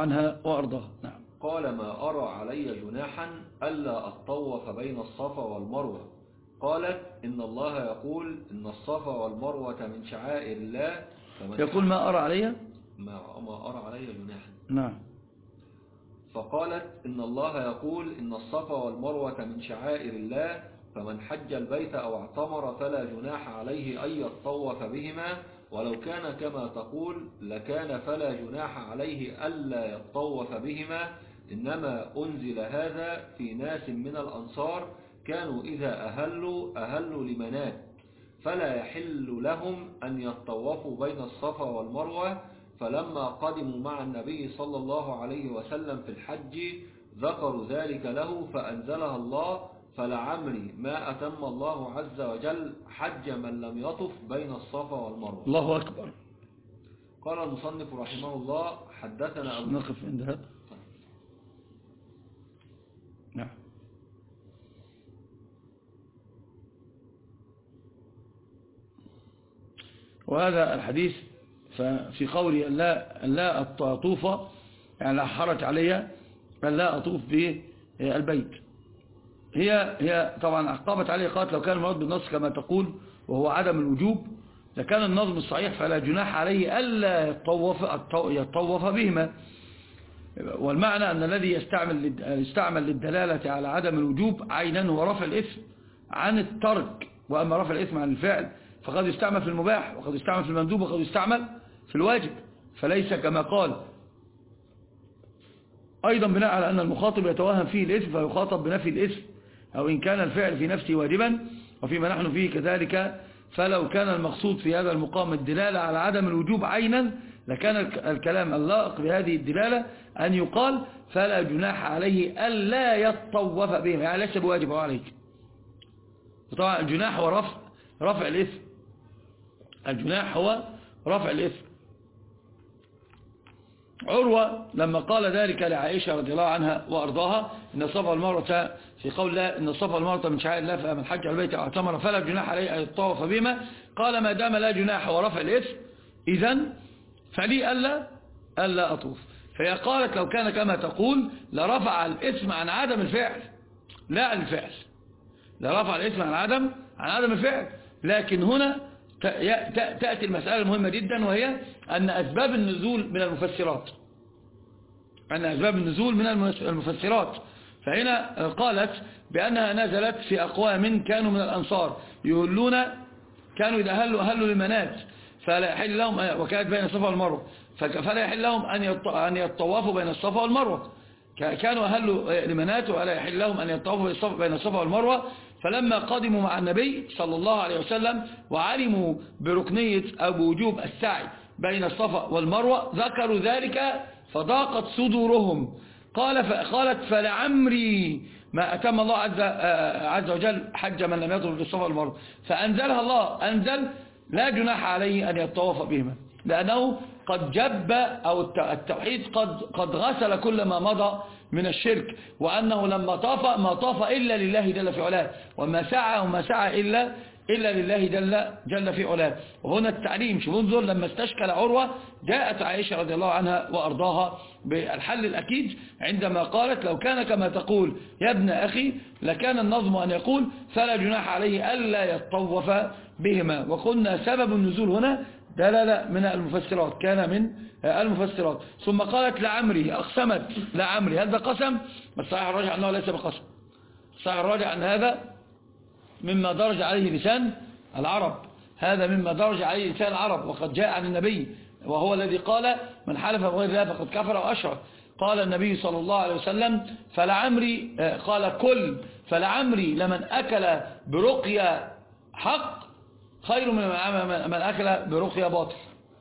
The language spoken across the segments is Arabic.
عنها وأرضاها. نعم. قال ما أرى علي جناحا ألا أطوف بين الصفا والمروة. قالت إن الله يقول إن الصفا والمروة من شعائر الله. يقول ما أرى علي ما أرى علي جناحا. نعم. فقالت إن الله يقول إن الصفا والمروة من شعائر الله، فمن حج البيت أو اعتمر فلا جناح عليه أن يطوف بهما، ولو كان كما تقول لكان فلا جناح عليه ألا يطوف بهما، إنما أنزل هذا في ناس من الأنصار كانوا إذا أهلوا لمنات، فلا يحل لهم أن يطوفوا بين الصفا والمروة، فلما قدموا مع النبي صلى الله عليه وسلم في الحج ذكروا ذلك له فأنزلها الله، فلعمري ما أتم الله عز وجل حج من لم يطف بين الصفا والمروة. الله أكبر. قال المصنف رحمه الله حدثنا أبو نقف عند هذا. نعم. وهذا الحديث ففي قولي أن لا أطوف يعني لا حرج علي أن لا أطوف بالبيت، هي طبعا عقبت عليه قالت لو كان المراد بالنص كما تقول وهو عدم الوجوب لكان النظم الصحيح فلا جناح عليه ألا يطوف بهما، والمعنى أن الذي يستعمل للدلالة على عدم الوجوب عينا هو رفع الإثم عن الترك، وأما رفع الإثم عن الفعل فقد يستعمل في المباح وقد يستعمل في المندوب وقد يستعمل في الواجب، فليس كما قال. أيضا بناء على أن المخاطب يتوهم فيه الإثم فيخاطب بنفي الإثم أو إن كان الفعل في نفسه واجبا، وفيما نحن فيه كذلك، فلو كان المقصود في هذا المقام الدلالة على عدم الوجوب عينا لكان الكلام اللائق بهذه الدلالة أن يقال فلا جناح عليه ألا يطوف بهم، يعني ليس بواجب عليك. وطبعا الجناح هو رفع الإثم، الجناح هو رفع الإثم. عروة لما قال ذلك لعائشة رضي الله عنها وأرضاها إن الصفا والمروة في قول الله إن الصفا والمروة من شعائر الله فمن حج البيت أو اعتمر فلا جناح عليه أن يطوف بهما، قال ما دام لا جناح ورفع الإثم إذن فلي ألا أطوف. فهي قالت لو كان كما تقول لرفع الإثم عن عدم الفعل لا الفعل، لرفع الإثم عن عدم الفعل، لكن هنا تأتي المسألة المهمة جدا وهي أن أسباب النزول من المفسرات، المفسرات، فهنا قالت بأنها نزلت في أقوام كانوا من الأنصار يقولون كانوا إذا أهلوا للمنات فلا يحل لهم، وكانت بين الصفا والمروة فلا يحل لهم أن يطوفوا بين الصفا والمروة، كانوا أهلوا لمنات ولا يحل لهم أن يطوفوا بين الصفا والمروة، فلما قدموا مع النبي صلى الله عليه وسلم وعلموا بركنية أو بوجوب السعي بين الصفا والمروة ذكروا ذلك فضاقت صدورهم. قالت فلعمري ما أتم الله عز وجل حج من لم يطف بالصفا والمروة، فأنزلها الله أنزل لا جناح عليه أن يطوف بهما، لأنه قد جب أو التوحيد قد غسل كل ما مضى من الشرك، وأنه لما طاف ما طاف إلا لله جل في علاه، وما سعى إلا لله جل في علاه. وهنا التعليم شوف انظر لما استشكل عروة جاءت عائشة رضي الله عنها وأرضاها بالحل الأكيد عندما قالت لو كان كما تقول يا ابن أخي لكان النظم أن يقول فلا جناح عليه ألا يطوف بهما. وقلنا سبب النزول هنا دلالة من المفسرات، كان من المفسرات. ثم قالت لعمري أقسمت لعمري، هذا قسم، الصحيح الراجع أنه ليس بقسم، الصحيح الراجع أن هذا مما درج عليه لسان العرب، هذا مما درج عليه لسان العرب، وقد جاء عن النبي وهو الذي قال من حلف بغير الله فقد كفر وأشرك. قال النبي صلى الله عليه وسلم فلعمري قال كل فلعمري لمن أكل برقية حق خير من من أكل برقية باطل،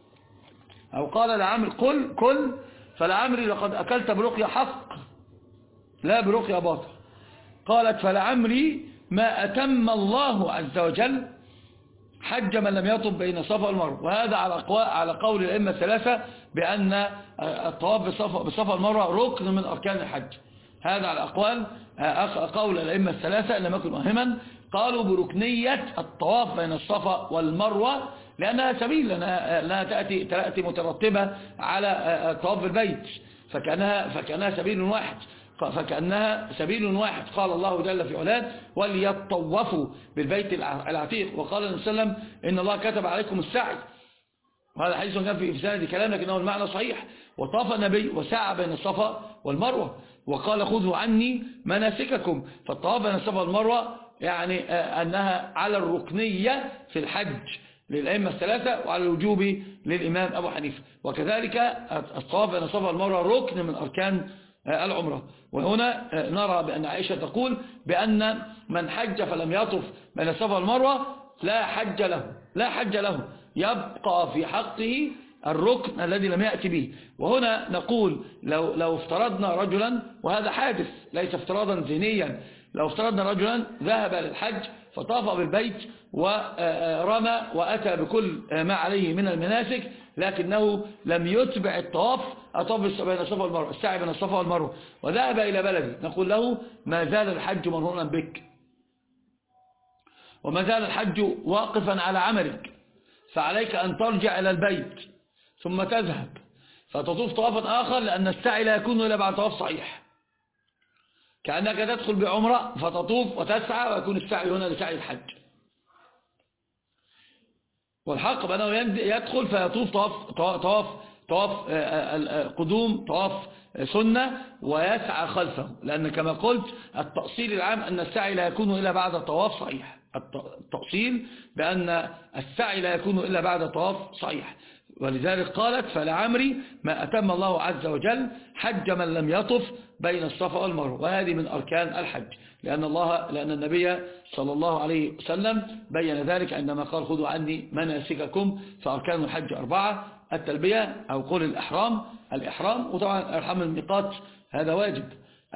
أو قال لعمري كل فلعمري لقد أكلت برقية حق لا برقية باطل. قالت فلعمري ما أتم الله عز وجل حج من لم يطب بين الصفا والمروة، وهذا على قول الأئمة الثلاثة بأن الطواف بالصفا والمروة ركن من أركان الحج. هذا على قول الأئمة الثلاثة إن لم يكن مهما قالوا بركنية الطواف بين الصفا والمروة، لأنها سبيل لأنها تأتي مترتبة على الطواف بالبيت، فكأنها سبيل واحد، فكأنها سبيل واحد. قال الله جل في علاه وليطوفوا بالبيت العتيق. وقال النبي صلى الله عليه وسلم إن الله كتب عليكم السعي، وهذا حديث كان في سند كلام لكنه المعنى صحيح. وطاف النبي وسعى بين الصفا والمروة وقال خذوا عني مناسككم. فالطواف بين الصفا والمروة يعني أنها على الركنية في الحج للأئمة الثلاثة وعلى الوجوب للإمام أبو حنيفة. وكذلك الطواف بين الصفا والمروة ركن من أركان العمرة. وهنا نرى بأن عائشة تقول بأن من حج فلم يطف بين الصفا والمروة لا حج له يبقى في حقه الركن الذي لم يأتي به. وهنا نقول لو افترضنا رجلا، وهذا حادث ليس افتراضا ذهنيا، لو افترضنا رجلا ذهب للحج فطاف بالبيت ورمى وأتى بكل ما عليه من المناسك لكنه لم يتبع الطواف، أطاف بين الصفا والمروة، السعي بين الصفا والمروة، وذهب إلى بلده، نقول له ما زال الحج مرهونا بك وما زال الحج واقفا على عملك، فعليك أن ترجع إلى البيت ثم تذهب فتطوف طوافا آخر، لأن السعي لا يكون إلا بعد طواف صحيح. كأنك تدخل بعمرة فتطوف وتسعى ويكون السعي هنا لسعي الحج. والحق بأنه يدخل فيطوف طواف قدوم، طواف سنة، ويسعى خلفه، لأن كما قلت التأصيل العام أن السعي لا يكون إلا بعد طواف صحيح. التأصيل بأن السعي لا يكون إلا بعد طواف صحيح. ولذلك قالت فلعمري ما أتم الله عز وجل حج من لم يطف بين الصفا والمروة. وهذه من أركان الحج، لأن النبي صلى الله عليه وسلم بين ذلك عندما قال خذوا عني مناسككم. فأركان الحج 4: التلبية أو قول الإحرام، وطبعا إحرام الميقات هذا واجب.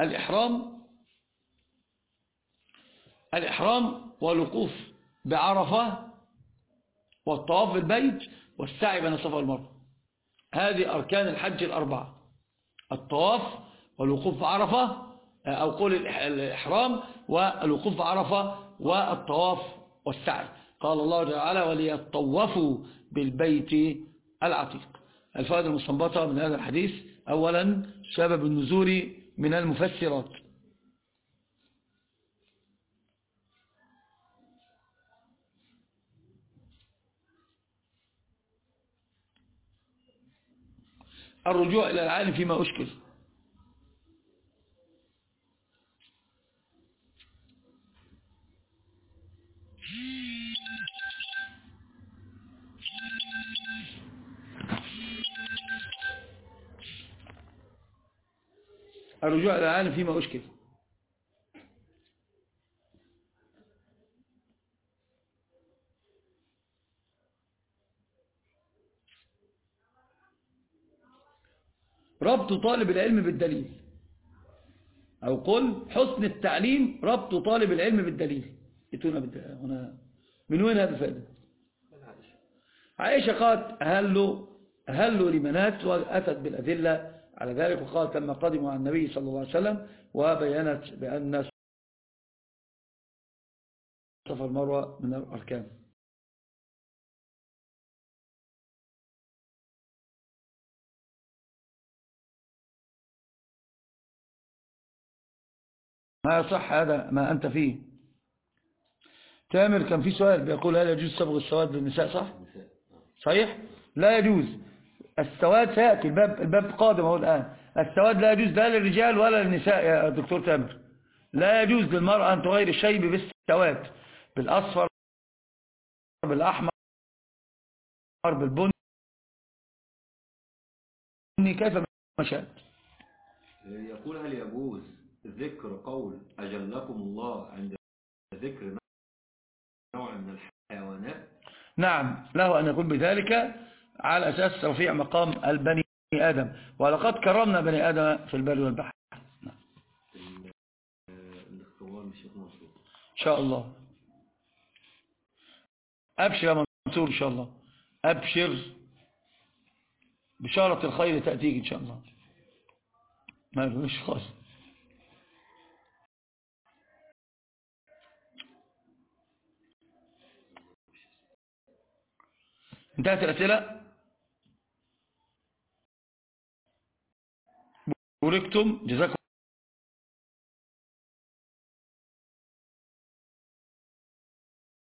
الإحرام والوقوف بعرفة والطواف بالبيت والسعي بين الصفا والمروة، هذه أركان الحج 4: الطواف والوقوف بعرفة أو قول الإحرام والوقوف بعرفة والطواف والسعي. قال الله تعالى وليطوفوا بالبيت العتيق. الفائدة المستنبطة من هذا الحديث: أولا سبب النزول من المفسرات. الرجوع إلى العالم فيما أشكل. الرجوع إلى العالم فيما أشكل. ربط طالب العلم بالدليل، أو قل حسن التعليم ربط طالب العلم بالدليل. هنا من وين هذا الفائدة؟ عائشة قالت هلوا لمنات، وأتت بالأدلة على ذلك، وقالت لما قدموا على النبي صلى الله عليه وسلم وبينت بأن صفا المروة من الأركان. ما يصح هذا ما أنت فيه. تامر كان في سؤال بيقول هل يجوز صبغ السواد للنساء؟ صح؟ صحيح؟ لا يجوز. السواد سيأتي، الباب قادم اهو الآن. السواد لا يجوز لا للرجال ولا للنساء يا دكتور تامر. لا يجوز للمرأة أن تغير الشيب بالسواد، بالأصفر، بالأحمر، بالبني، كيف ما شاءت. يقول هل يجوز ذكر قول أجلكم الله عند ذكر نوع من الحيوانات؟ نعم، له أن يقول بذلك على أساس رفيع مقام البني آدم، ولقد كرمنا بني آدم في البر والبحر. نعم. الاختبار مش منصور إن شاء الله. أبشر يا منصور إن شاء الله، أبشر، بشارة الخير تأتيك إن شاء الله. ما يقولش خالص. انتهت الأسئلة. بوركتم جزاكم